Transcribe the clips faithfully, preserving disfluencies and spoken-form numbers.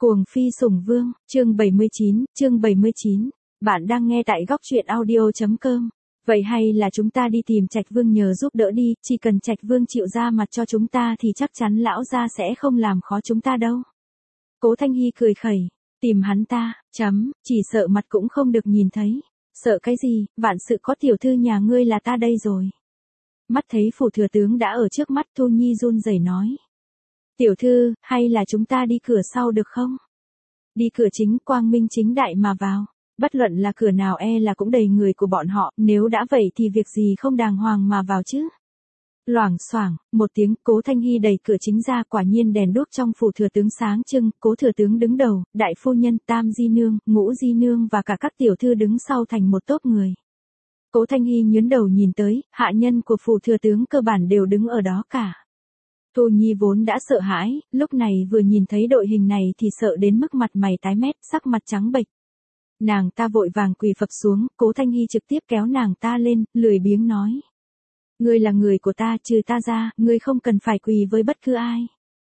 Cuồng phi sủng vương, chương bảy mươi chín, chương bảy mươi chín. Bạn đang nghe tại góc truyện audio chấm com. Vậy hay là chúng ta đi tìm Trạch Vương nhờ giúp đỡ đi, chỉ cần Trạch Vương chịu ra mặt cho chúng ta thì chắc chắn lão gia sẽ không làm khó chúng ta đâu. Cố Thanh Hy cười khẩy, tìm hắn ta, chấm, chỉ sợ mặt cũng không được nhìn thấy. Sợ cái gì, vạn sự có tiểu thư nhà ngươi là ta đây rồi. Mắt thấy phủ thừa tướng đã ở trước mắt, Thu Nhi run rẩy nói. Tiểu thư, hay là chúng ta đi cửa sau được không? Đi cửa chính, quang minh chính đại mà vào. Bất luận là cửa nào e là cũng đầy người của bọn họ, nếu đã vậy thì việc gì không đàng hoàng mà vào chứ? Loảng xoảng, một tiếng, Cố Thanh Hy đẩy cửa chính ra, quả nhiên đèn đuốc trong phủ thừa tướng sáng trưng, Cố thừa tướng đứng đầu, đại phu nhân, tam di nương, ngũ di nương và cả các tiểu thư đứng sau thành một tốp người. Cố Thanh Hy nhướng đầu nhìn tới, hạ nhân của phủ thừa tướng cơ bản đều đứng ở đó cả. Thu Nhi vốn đã sợ hãi, lúc này vừa nhìn thấy đội hình này thì sợ đến mức mặt mày tái mét, sắc mặt trắng bệch. Nàng ta vội vàng quỳ phập xuống, Cố Thanh Hy trực tiếp kéo nàng ta lên, lười biếng nói. Ngươi là người của ta, trừ ta ra, ngươi không cần phải quỳ với bất cứ ai.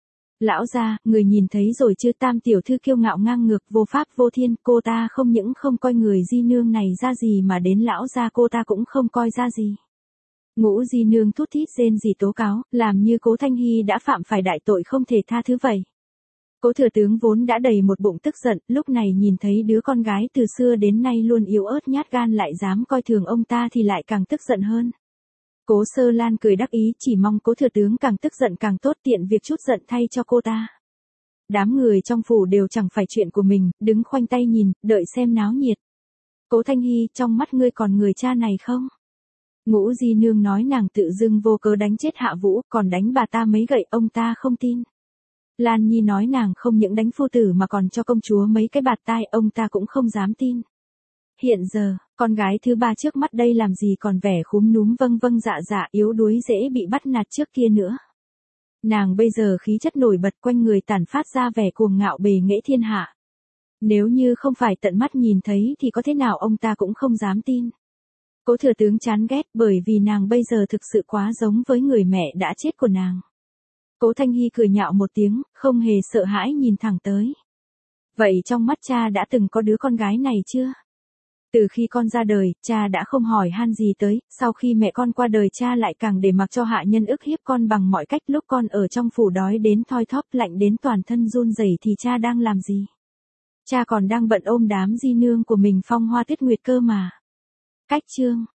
Lão gia, người nhìn thấy rồi chứ, tam tiểu thư kiêu ngạo ngang ngược, vô pháp vô thiên, cô ta không những không coi người di nương này ra gì mà đến lão gia cô ta cũng không coi ra gì. Ngũ di nương thút thít rên rỉ tố cáo, làm như Cố Thanh Hy đã phạm phải đại tội không thể tha thứ vậy. Cố thừa tướng vốn đã đầy một bụng tức giận, lúc này nhìn thấy đứa con gái từ xưa đến nay luôn yếu ớt nhát gan lại dám coi thường ông ta thì lại càng tức giận hơn. Cố Sơ Lan cười đắc ý, chỉ mong Cố thừa tướng càng tức giận càng tốt, tiện việc chút giận thay cho cô ta. Đám người trong phủ đều chẳng phải chuyện của mình, đứng khoanh tay nhìn, đợi xem náo nhiệt. Cố Thanh Hy, trong mắt ngươi còn người cha này không? Ngũ di nương nói nàng tự dưng vô cớ đánh chết Hạ Vũ, còn đánh bà ta mấy gậy, ông ta không tin. Lan Nhi nói nàng không những đánh phu tử mà còn cho công chúa mấy cái bạt tai, ông ta cũng không dám tin. Hiện giờ, con gái thứ ba trước mắt đây làm gì còn vẻ khúm núm vâng vâng dạ dạ yếu đuối dễ bị bắt nạt trước kia nữa. Nàng bây giờ khí chất nổi bật, quanh người tản phát ra vẻ cuồng ngạo bề nghệ thiên hạ. Nếu như không phải tận mắt nhìn thấy thì có thế nào ông ta cũng không dám tin. Cố thừa tướng chán ghét bởi vì nàng bây giờ thực sự quá giống với người mẹ đã chết của nàng. Cố Thanh Hy cười nhạo một tiếng, không hề sợ hãi nhìn thẳng tới. Vậy trong mắt cha đã từng có đứa con gái này chưa? Từ khi con ra đời, cha đã không hỏi han gì tới, sau khi mẹ con qua đời cha lại càng để mặc cho hạ nhân ức hiếp con bằng mọi cách, lúc con ở trong phủ đói đến thoi thóp lạnh đến toàn thân run rẩy thì cha đang làm gì? Cha còn đang bận ôm đám di nương của mình phong hoa tuyết nguyệt cơ mà. Cách chương,